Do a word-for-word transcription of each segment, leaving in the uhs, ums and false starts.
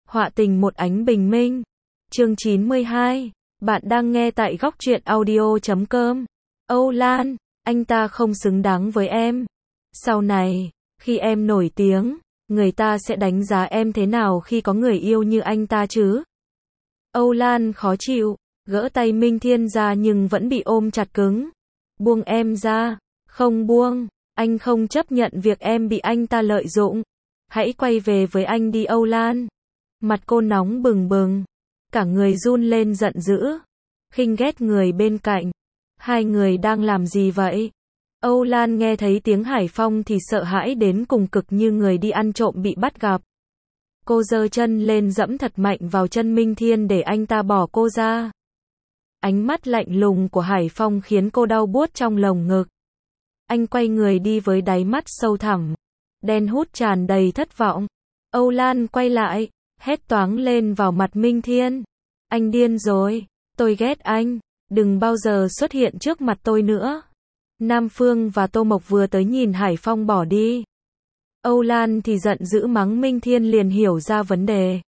Họa tình một ánh bình minh. Chương chín mươi hai. Bạn đang nghe tại góc truyện audio chấm com. Âu Lan, anh ta không xứng đáng với em. Sau này, khi em nổi tiếng, người ta sẽ đánh giá em thế nào khi có người yêu như anh ta chứ? Âu Lan khó chịu, gỡ tay Minh Thiên ra nhưng vẫn bị ôm chặt cứng. Buông em ra, không buông, anh không chấp nhận việc em bị anh ta lợi dụng. Hãy quay về với anh đi Âu Lan. Mặt cô nóng bừng bừng, cả người run lên giận dữ, khinh ghét người bên cạnh. Hai người đang làm gì vậy? Âu Lan nghe thấy tiếng Hải Phong thì sợ hãi đến cùng cực như người đi ăn trộm bị bắt gặp. Cô giơ chân lên dẫm thật mạnh vào chân Minh Thiên để anh ta bỏ cô ra. Ánh mắt lạnh lùng của Hải Phong khiến cô đau buốt trong lồng ngực. Anh quay người đi với đáy mắt sâu thẳm, đen hút tràn đầy thất vọng. Âu Lan quay lại, hét toáng lên vào mặt Minh Thiên. Anh điên rồi, tôi ghét anh, đừng bao giờ xuất hiện trước mặt tôi nữa. Nam Phương và Tô Mộc vừa tới nhìn Hải Phong bỏ đi. Âu Lan thì giận dữ mắng Minh Thiên liền hiểu ra vấn đề.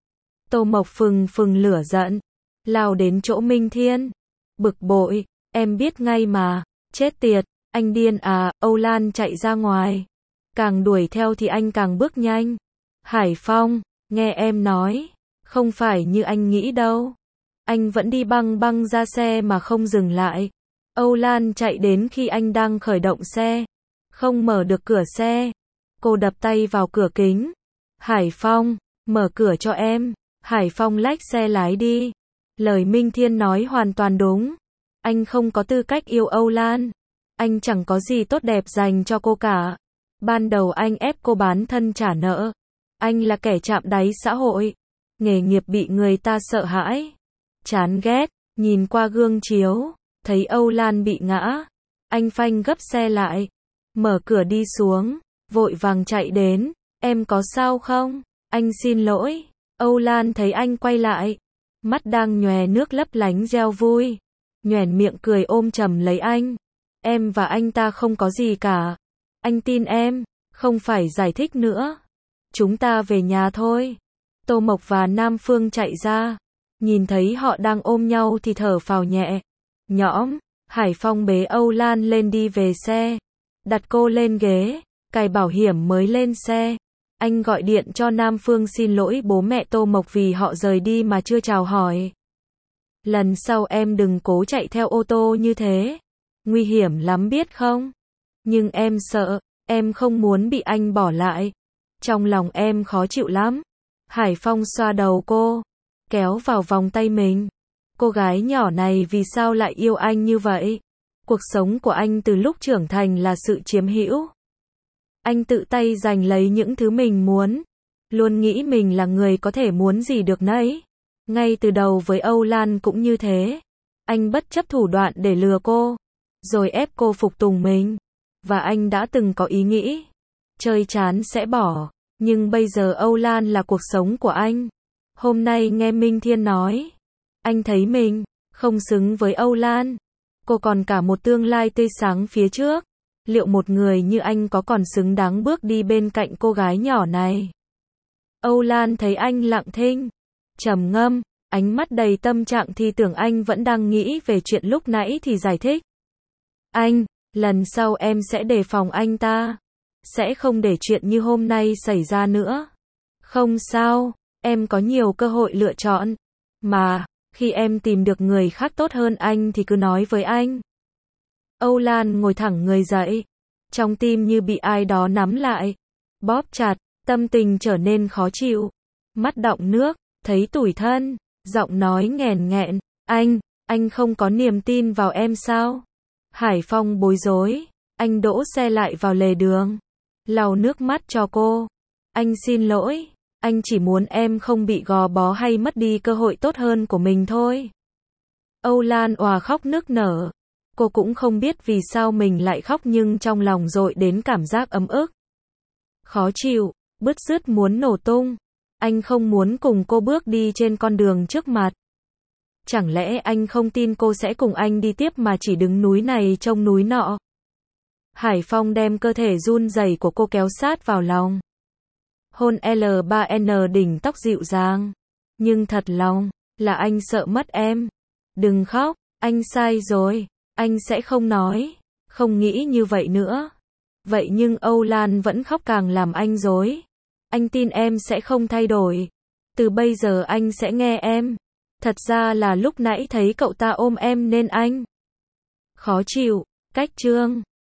Tô Mộc phừng phừng lửa giận, lao đến chỗ Minh Thiên. Bực bội, em biết ngay mà, chết tiệt, anh điên à, Âu Lan chạy ra ngoài. Càng đuổi theo thì anh càng bước nhanh. Hải Phong, nghe em nói, không phải như anh nghĩ đâu. Anh vẫn đi băng băng ra xe mà không dừng lại. Âu Lan chạy đến khi anh đang khởi động xe. Không mở được cửa xe. Cô đập tay vào cửa kính. Hải Phong, mở cửa cho em. Hải Phong lách xe lái đi. Lời Minh Thiên nói hoàn toàn đúng. Anh không có tư cách yêu Âu Lan. Anh chẳng có gì tốt đẹp dành cho cô cả. Ban đầu anh ép cô bán thân trả nợ. Anh là kẻ chạm đáy xã hội. Nghề nghiệp bị người ta sợ hãi. Chán ghét, nhìn qua gương chiếu, thấy Âu Lan bị ngã. Anh phanh gấp xe lại. Mở cửa đi xuống, vội vàng chạy đến. Em có sao không? Anh xin lỗi. Âu Lan thấy anh quay lại. Mắt đang nhòe nước lấp lánh reo vui. Nhoẻn miệng cười ôm chầm lấy anh. Em và anh ta không có gì cả. Anh tin em, không phải giải thích nữa. Chúng ta về nhà thôi. Tô Mộc và Nam Phương chạy ra. Nhìn thấy họ đang ôm nhau thì thở phào nhẹ nhõm. Hải Phong bế Âu Lan lên đi về xe. Đặt cô lên ghế, cài bảo hiểm mới lên xe. Anh gọi điện cho Nam Phương xin lỗi bố mẹ Tô Mộc vì họ rời đi mà chưa chào hỏi. Lần sau em đừng cố chạy theo ô tô như thế. Nguy hiểm lắm biết không? Nhưng em sợ, em không muốn bị anh bỏ lại. Trong lòng em khó chịu lắm. Hải Phong xoa đầu cô, kéo vào vòng tay mình. Cô gái nhỏ này vì sao lại yêu anh như vậy? Cuộc sống của anh từ lúc trưởng thành là sự chiếm hữu. Anh tự tay giành lấy những thứ mình muốn. Luôn nghĩ mình là người có thể muốn gì được nấy. Ngay từ đầu với Âu Lan cũng như thế. Anh bất chấp thủ đoạn để lừa cô, rồi ép cô phục tùng mình. Và anh đã từng có ý nghĩ, chơi chán sẽ bỏ. Nhưng bây giờ Âu Lan là cuộc sống của anh. Hôm nay nghe Minh Thiên nói, anh thấy mình không xứng với Âu Lan. Cô còn cả một tương lai tươi sáng phía trước. Liệu một người như anh có còn xứng đáng bước đi bên cạnh cô gái nhỏ này? Âu Lan thấy anh lặng thinh, trầm ngâm, ánh mắt đầy tâm trạng thì tưởng anh vẫn đang nghĩ về chuyện lúc nãy thì giải thích. Anh, lần sau em sẽ đề phòng anh ta. Sẽ không để chuyện như hôm nay xảy ra nữa. Không sao, em có nhiều cơ hội lựa chọn. Mà, khi em tìm được người khác tốt hơn anh thì cứ nói với anh. Âu Lan ngồi thẳng người dậy. Trong tim như bị ai đó nắm lại. Bóp chặt, tâm tình trở nên khó chịu. Mắt đọng nước, thấy tủi thân. Giọng nói nghèn nghẹn. Anh, anh không có niềm tin vào em sao? Hải Phong bối rối. Anh đỗ xe lại vào lề đường. Lau nước mắt cho cô. Anh xin lỗi. Anh chỉ muốn em không bị gò bó hay mất đi cơ hội tốt hơn của mình thôi. Âu Lan òa khóc nức nở. Cô cũng không biết vì sao mình lại khóc nhưng trong lòng dội đến cảm giác ấm ức. Khó chịu, bứt rứt muốn nổ tung. Anh không muốn cùng cô bước đi trên con đường trước mặt. Chẳng lẽ anh không tin cô sẽ cùng anh đi tiếp mà chỉ đứng núi này trông núi nọ? Hải Phong đem cơ thể run rẩy của cô kéo sát vào lòng. Hôn L ba N đỉnh tóc dịu dàng. Nhưng thật lòng, là anh sợ mất em. Đừng khóc, anh sai rồi. Anh sẽ không nói. Không nghĩ như vậy nữa. Vậy nhưng Âu Lan vẫn khóc càng làm anh rối. Anh tin em sẽ không thay đổi. Từ bây giờ anh sẽ nghe em. Thật ra là lúc nãy thấy cậu ta ôm em nên anh khó chịu. Cách chương